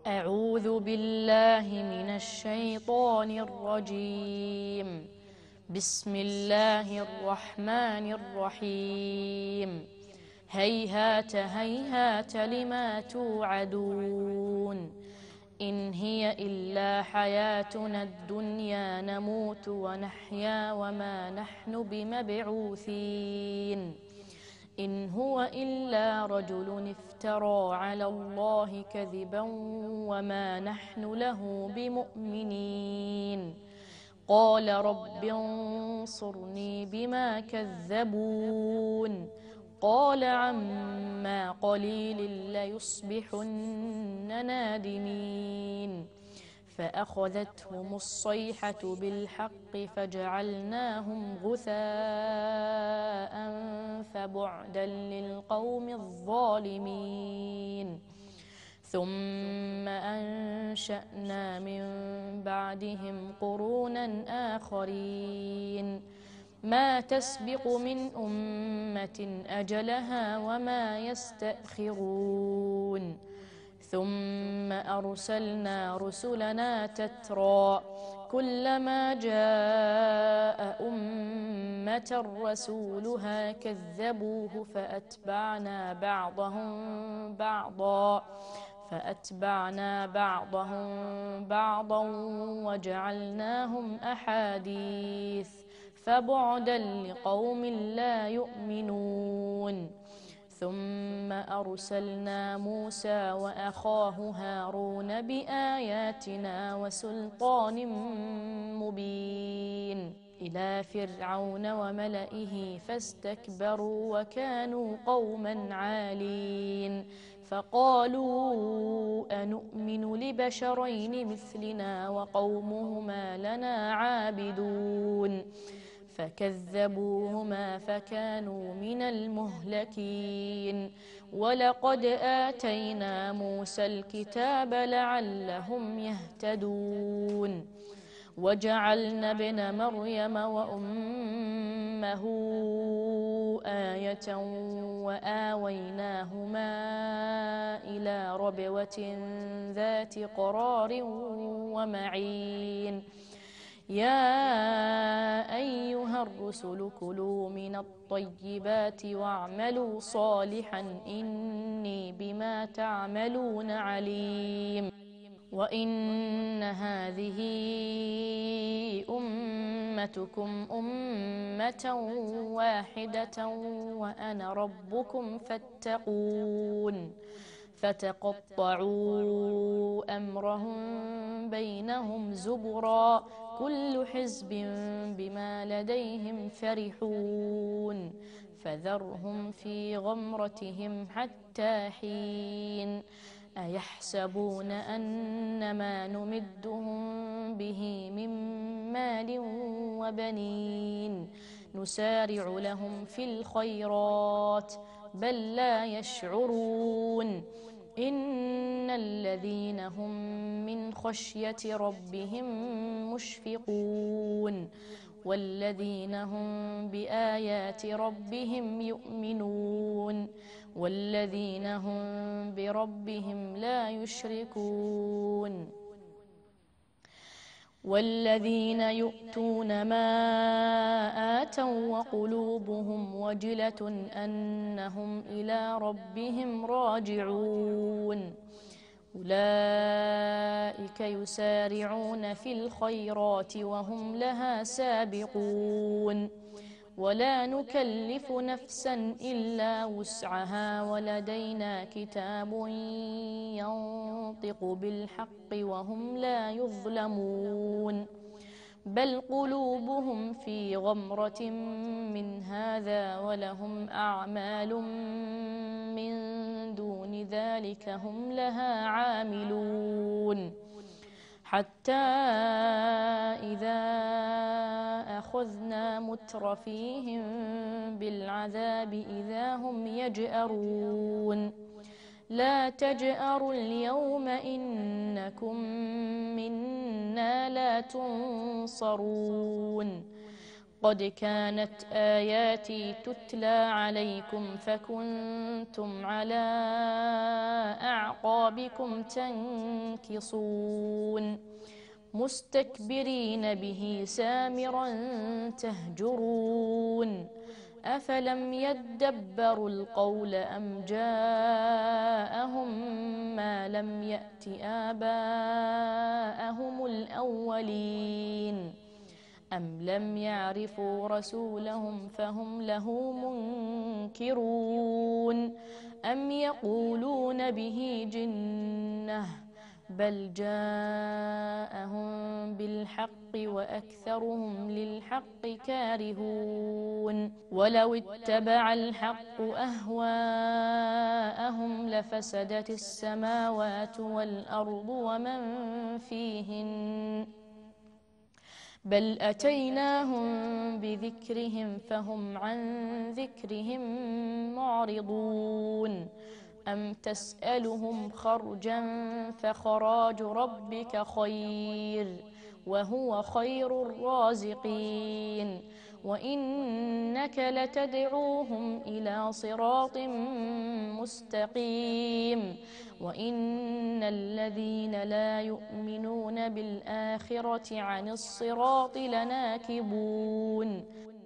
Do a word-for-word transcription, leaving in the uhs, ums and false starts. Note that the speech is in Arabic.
أعوذ بالله من الشيطان الرجيم. بسم الله الرحمن الرحيم. هيهات هيهات لما توعدون إن هي إلا حياتنا الدنيا نموت ونحيا وما نحن بمبعوثين إن هو إلا رجل افترى على الله كذبا وما نحن له بمؤمنين قال رب انصرني بما كذبون قال عما قليل ليصبحن نادمين فأخذتهم الصيحة بالحق فجعلناهم غثاء فبعدا للقوم الظالمين ثم أنشأنا من بعدهم قرونا آخرين ما تسبق من أمة أجلها وما يستأخرون ثم أرسلنا رسلنا تترى كلما جاء أمة رسولها كذبوه فأتبعنا بعضهم بعضا فأتبعنا بعضهم بعضا وجعلناهم أحاديث فبعدا لقوم لا يؤمنون ثم أرسلنا موسى وأخاه هارون بآياتنا وسلطان مبين إلى فرعون وملئه فاستكبروا وكانوا قوما عالين فقالوا أنؤمن لبشرين مثلنا وقومهما لنا عابدون فكذبوهما فكانوا من المهلكين ولقد آتينا موسى الكتاب لعلهم يهتدون وجعلنا ابن مريم وأمه آية وآويناهما إلى ربوة ذات قرار ومعين يا أيها الرسل كلوا من الطيبات واعملوا صالحا إني بما تعملون عليم وإن هذه أمتكم أمة واحدة وأنا ربكم فاتقون فتقطعوا أمرهم بينهم زبرا كل حزب بما لديهم فرحون فذرهم في غمرتهم حتى حين أيحسبون أن ما نمدهم به من مال وبنين نسارع لهم في الخيرات بل لا يشعرون إن الذين هم من خشية ربهم مشفقون والذين هم بآيات ربهم يؤمنون والذين هم بربهم لا يشركون والذين يؤتون ما آتوا وقلوبهم وجلة أنهم إلى ربهم راجعون أولئك يسارعون في الخيرات وهم لها سابقون ولا نكلف نفسا إلا وسعها ولدينا كتاب ينطق بالحق وهم لا يظلمون بل قلوبهم في غمرة من هذا ولهم أعمال من دون ذلك هم لها عاملون حتى إذا أخذنا مترفيهم بالعذاب إذا هم يجأرون لا تجأروا اليوم إنكم منا لا تنصرون قد كانت آياتي تتلى عليكم فكنتم على أعقابكم تنكصون مستكبرين به سامرا تهجرون أفلم يدبروا القول أم جاءهم ما لم يأت آباءهم الأولين أم لم يعرفوا رسولهم فهم له منكرون أم يقولون به جنة بل جاءهم بالحق وأكثرهم للحق كارهون ولو اتبع الحق أهواءهم لفسدت السماوات والأرض ومن فيهن بل أتيناهم بذكرهم فهم عن ذكرهم معرضون أم تسألهم خرجا فخراج ربك خير وهو خير الرازقين وإنك لتدعوهم إلى صراط مستقيم وإن الذين لا يؤمنون بالآخرة عن الصراط لناكبون